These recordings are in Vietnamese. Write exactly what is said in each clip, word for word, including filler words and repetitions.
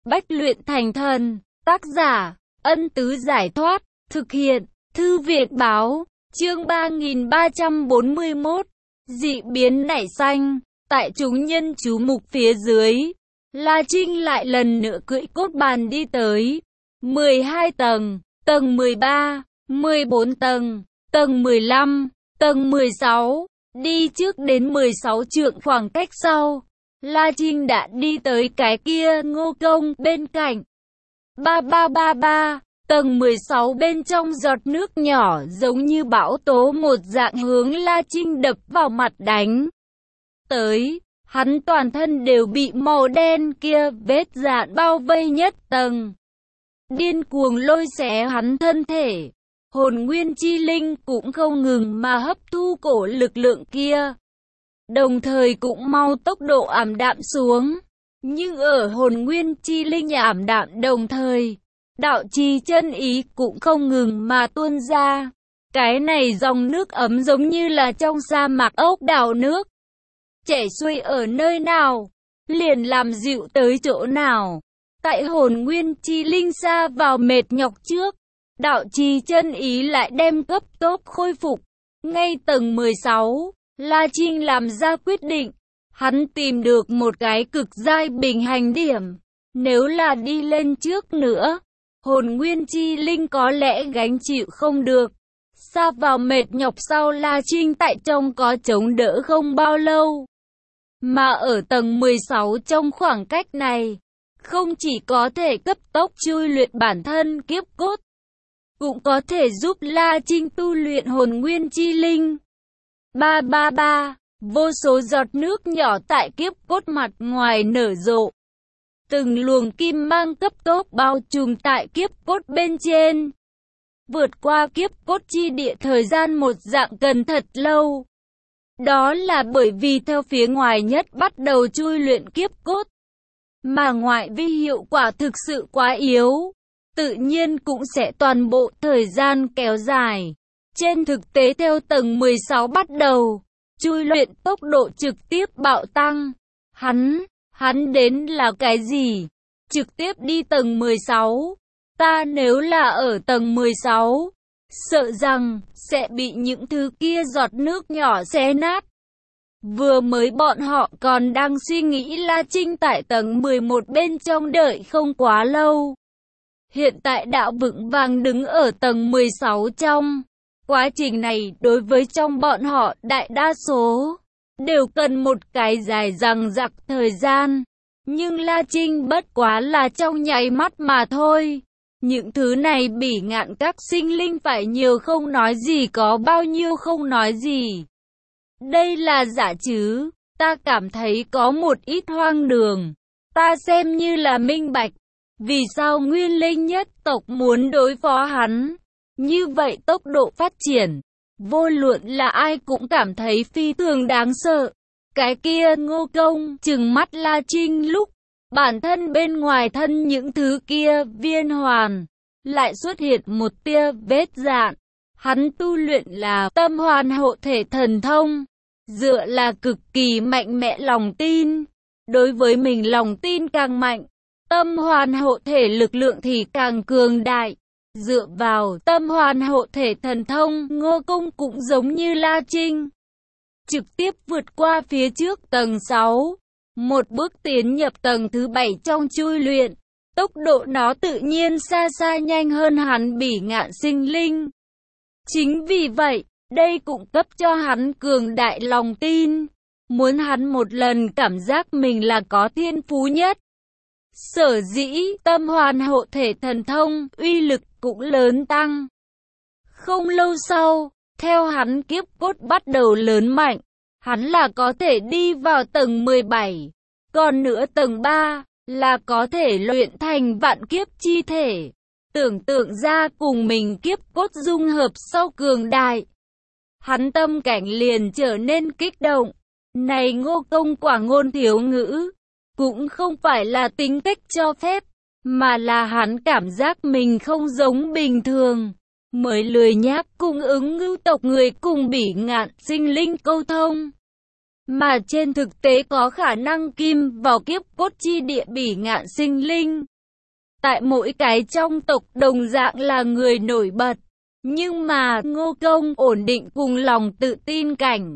Bách luyện thành thần. Tác giả, Ân Tứ Giải Thoát. Thực hiện, Thư Viện Báo. Chương ba nghìn ba trăm bốn mươi mốt. Dị biến nảy sanh. Tại chúng nhân chú mục phía dưới, La Trinh lại lần nữa cưỡi cốt bàn đi tới. mười hai tầng, tầng mười ba, mười bốn tầng, tầng mười lăm, tầng mười sáu. Đi trước đến mười sáu trượng khoảng cách sau, La Trinh đã đi tới cái kia Ngô Công bên cạnh. Ba ba ba ba, tầng mười sáu bên trong giọt nước nhỏ giống như bão tố một dạng hướng La Trinh đập vào mặt đánh tới. Hắn toàn thân đều bị màu đen kia vết dạn bao vây nhất tầng, điên cuồng lôi xé hắn thân thể. Hồn nguyên chi linh cũng không ngừng mà hấp thu cổ lực lượng kia, đồng thời cũng mau tốc độ ảm đạm xuống. Nhưng ở hồn nguyên chi linh ảm đạm đồng thời, đạo trì chân ý cũng không ngừng mà tuôn ra. Cái này dòng nước ấm giống như là trong sa mạc ốc đảo nước, chảy xuôi ở nơi nào, liền làm dịu tới chỗ nào. Tại hồn nguyên chi linh xa vào mệt nhọc trước, đạo trì chân ý lại đem cấp tốc khôi phục. Ngay tầng mười sáu, La Trinh làm ra quyết định. Hắn tìm được một cái cực giai bình hành điểm. Nếu là đi lên trước nữa, hồn nguyên chi linh có lẽ gánh chịu không được. Xa vào mệt nhọc sau, La Trinh tại trong có chống đỡ không bao lâu. Mà ở tầng mười sáu trong khoảng cách này, không chỉ có thể cấp tốc chui luyện bản thân kiếp cốt, cũng có thể giúp La Trinh tu luyện hồn nguyên chi linh. Ba ba ba, vô số giọt nước nhỏ tại kiếp cốt mặt ngoài nở rộ. Từng luồng kim mang cấp tốc bao trùm tại kiếp cốt bên trên. Vượt qua kiếp cốt chi địa thời gian một dạng cần thật lâu. Đó là bởi vì theo phía ngoài nhất bắt đầu chui luyện kiếp cốt, mà ngoại vi hiệu quả thực sự quá yếu, tự nhiên cũng sẽ toàn bộ thời gian kéo dài. Trên thực tế theo tầng mười sáu bắt đầu, chui luyện tốc độ trực tiếp bạo tăng. Hắn, hắn đến là cái gì? Trực tiếp đi tầng mười sáu. Ta nếu là ở tầng mười sáu, sợ rằng sẽ bị những thứ kia giọt nước nhỏ xé nát. Vừa mới bọn họ còn đang suy nghĩ La Trinh tại tầng mười một bên trong đợi không quá lâu. Hiện tại đã vững vàng đứng ở tầng mười sáu trong. Quá trình này đối với trong bọn họ đại đa số đều cần một cái dài dằng dặc thời gian. Nhưng La Trinh bất quá là trong nháy mắt mà thôi. Những thứ này bỉ ngạn các sinh linh phải nhiều không nói gì, có bao nhiêu không nói gì. Đây là giả chứ, ta cảm thấy có một ít hoang đường. Ta xem như là minh bạch, vì sao nguyên linh nhất tộc muốn đối phó hắn. Như vậy tốc độ phát triển, vô luận là ai cũng cảm thấy phi thường đáng sợ. Cái kia Ngô Công trừng mắt La Trinh lúc bản thân bên ngoài thân những thứ kia viên hoàn lại xuất hiện một tia vết dạn. Hắn tu luyện là tâm hoàn hộ thể thần thông, dựa là cực kỳ mạnh mẽ lòng tin. Đối với mình lòng tin càng mạnh, tâm hoàn hộ thể lực lượng thì càng cường đại. Dựa vào tâm hoàn hộ thể thần thông, Ngô Công cũng giống như La Trinh, trực tiếp vượt qua phía trước tầng sáu, một bước tiến nhập tầng thứ bảy trong chui luyện. Tốc độ nó tự nhiên xa xa nhanh hơn hắn bỉ ngạn sinh linh. Chính vì vậy, đây cũng cấp cho hắn cường đại lòng tin, muốn hắn một lần cảm giác mình là có thiên phú nhất. Sở dĩ tâm hoàn hộ thể thần thông uy lực cũng lớn tăng. Không lâu sau, theo hắn kiếp cốt bắt đầu lớn mạnh, hắn là có thể đi vào tầng mười bảy, còn nữa tầng ba là có thể luyện thành vạn kiếp chi thể. Tưởng tượng ra cùng mình kiếp cốt dung hợp sau cường đại, hắn tâm cảnh liền trở nên kích động. Này Ngô Công quả ngôn thiếu ngữ, cũng không phải là tính cách cho phép, mà là hắn cảm giác mình không giống bình thường, mới lười nhác cung ứng ngưu tộc người cùng bỉ ngạn sinh linh câu thông. Mà trên thực tế có khả năng kim vào kiếp cốt chi địa bỉ ngạn sinh linh, tại mỗi cái trong tộc đồng dạng là người nổi bật. Nhưng mà Ngô Công ổn định cùng lòng tự tin cảnh.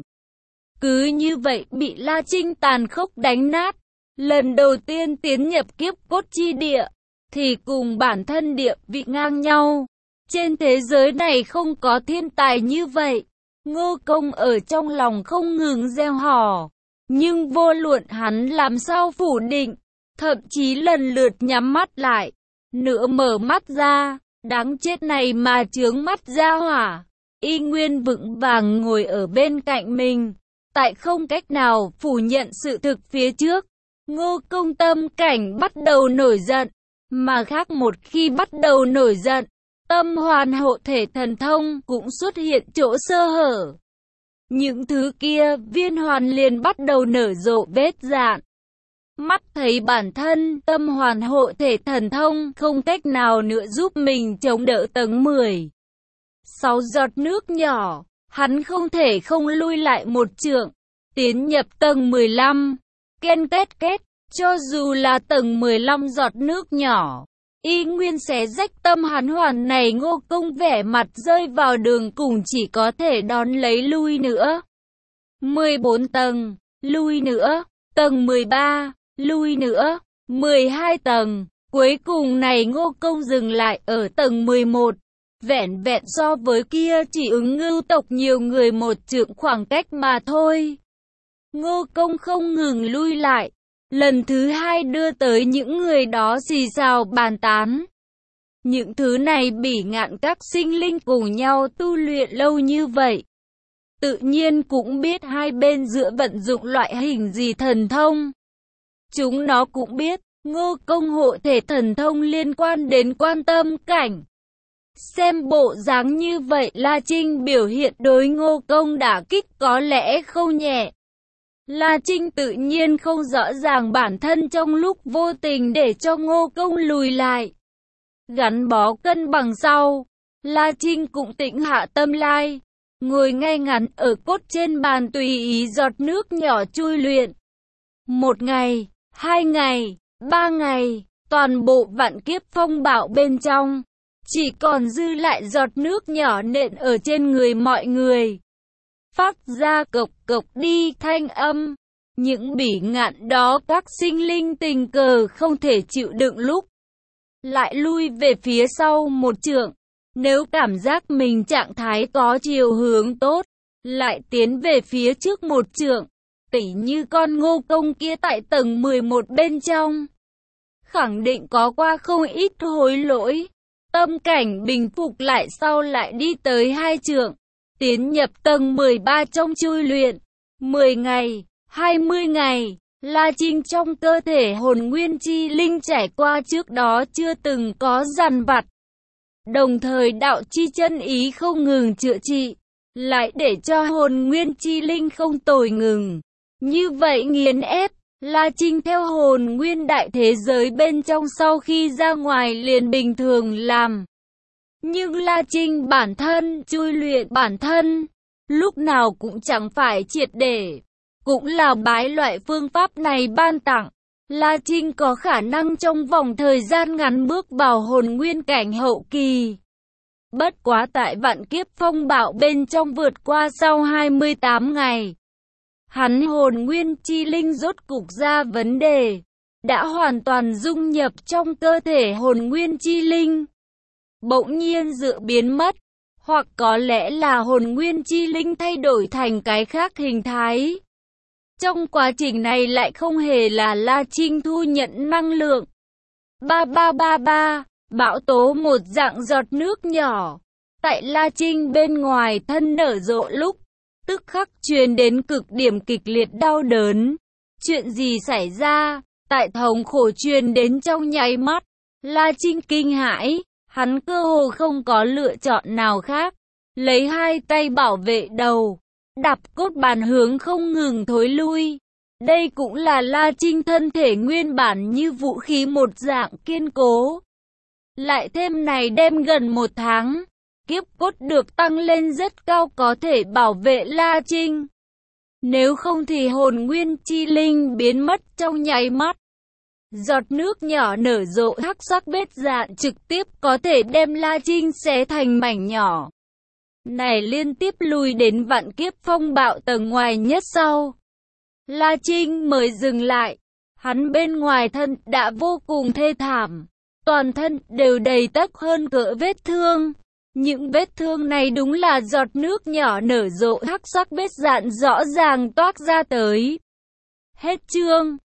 Cứ như vậy bị La Trinh tàn khốc đánh nát. Lần đầu tiên tiến nhập kiếp cốt chi địa, thì cùng bản thân địa vị ngang nhau. Trên thế giới này không có thiên tài như vậy. Ngô Công ở trong lòng không ngừng gieo hò. Nhưng vô luận hắn làm sao phủ định, thậm chí lần lượt nhắm mắt lại, nửa mở mắt ra, đáng chết này mà chướng mắt ra hỏa. Y nguyên vững vàng ngồi ở bên cạnh mình, tại không cách nào phủ nhận sự thực phía trước. Ngô Công tâm cảnh bắt đầu nổi giận, mà khác một khi bắt đầu nổi giận, tâm hoàn hộ thể thần thông cũng xuất hiện chỗ sơ hở. Những thứ kia viên hoàn liền bắt đầu nở rộ vết rạn. Mắt thấy bản thân tâm hoàn hộ thể thần thông không cách nào nữa giúp mình chống đỡ tầng mười sáu giọt nước nhỏ, hắn không thể không lui lại một trượng, tiến nhập tầng mười lăm. Ken két két, cho dù là tầng mười lăm giọt nước nhỏ, y nguyên xé rách tâm hắn hoàn này. Ngô Công vẻ mặt rơi vào đường cùng, chỉ có thể đón lấy lui nữa. mười bốn tầng, lui nữa. Tầng mười ba, lui nữa. mười hai tầng, cuối cùng này Ngô Công dừng lại ở tầng mười một. Vẹn vẹn so với kia chỉ ứng ngưu tộc nhiều người một trượng khoảng cách mà thôi. Ngô Công không ngừng lui lại. Lần thứ hai đưa tới những người đó xì xào bàn tán. Những thứ này bỉ ngạn các sinh linh cùng nhau tu luyện lâu như vậy, tự nhiên cũng biết hai bên giữa vận dụng loại hình gì thần thông. Chúng nó cũng biết, Ngô Công hộ thể thần thông liên quan đến quan tâm cảnh. Xem bộ dáng như vậy, La Trinh biểu hiện đối Ngô Công đả kích có lẽ không nhẹ. La Trinh tự nhiên không rõ ràng bản thân trong lúc vô tình để cho Ngô Công lùi lại. Gắn bó cân bằng sau, La Trinh cũng tĩnh hạ tâm lai, ngồi ngay ngắn ở cốt trên bàn tùy ý giọt nước nhỏ chui luyện. Một ngày, hai ngày, ba ngày, toàn bộ vạn kiếp phong bạo bên trong, chỉ còn dư lại giọt nước nhỏ nện ở trên người mọi người. Phát ra cộc cộc đi thanh âm. Những bỉ ngạn đó các sinh linh tình cờ không thể chịu đựng lúc lại lui về phía sau một trượng. Nếu cảm giác mình trạng thái có chiều hướng tốt, lại tiến về phía trước một trượng. Tỉ như con Ngô Công kia tại tầng mười một bên trong, khẳng định có qua không ít hối lỗi. Tâm cảnh bình phục lại sau lại đi tới hai trượng, tiến nhập tầng mười ba trong chui luyện. mười ngày, hai mươi ngày, La Trinh trong cơ thể hồn nguyên chi linh trải qua trước đó chưa từng có dằn vặt. Đồng thời đạo chi chân ý không ngừng chữa trị, lại để cho hồn nguyên chi linh không tồi ngừng. Như vậy nghiền ép, La Trinh theo hồn nguyên đại thế giới bên trong sau khi ra ngoài liền bình thường làm. Nhưng La Trinh bản thân, chui luyện bản thân, lúc nào cũng chẳng phải triệt để. Cũng là bái loại phương pháp này ban tặng, La Trinh có khả năng trong vòng thời gian ngắn bước vào hồn nguyên cảnh hậu kỳ. Bất quá tại vạn kiếp phong bạo bên trong vượt qua sau hai mươi tám ngày. Hắn hồn nguyên chi linh rốt cục ra vấn đề, đã hoàn toàn dung nhập trong cơ thể hồn nguyên chi linh. Bỗng nhiên dự biến mất, hoặc có lẽ là hồn nguyên chi linh thay đổi thành cái khác hình thái. Trong quá trình này lại không hề là La Trinh thu nhận năng lượng. Ba ba ba ba, bão tố một dạng giọt nước nhỏ, tại La Trinh bên ngoài thân nở rộ lúc, tức khắc truyền đến cực điểm kịch liệt đau đớn. Chuyện gì xảy ra? Tại thống khổ truyền đến trong nháy mắt, La Trinh kinh hãi, hắn cơ hồ không có lựa chọn nào khác, lấy hai tay bảo vệ đầu, đạp cốt bàn hướng không ngừng thối lui. Đây cũng là La Trinh thân thể nguyên bản như vũ khí một dạng kiên cố. Lại thêm này đem gần một tháng, kiếp cốt được tăng lên rất cao có thể bảo vệ La Trinh. Nếu không thì hồn nguyên chi linh biến mất trong nháy mắt. Giọt nước nhỏ nở rộ hắc sắc vết dạn trực tiếp có thể đem La Trinh xé thành mảnh nhỏ. Này liên tiếp lùi đến vạn kiếp phong bạo tầng ngoài nhất sau. La Trinh mới dừng lại. Hắn bên ngoài thân đã vô cùng thê thảm. Toàn thân đều đầy tấc hơn cỡ vết thương. Những vết thương này đúng là giọt nước nhỏ nở rộ hắc sắc vết dạn rõ ràng toát ra tới. Hết chương.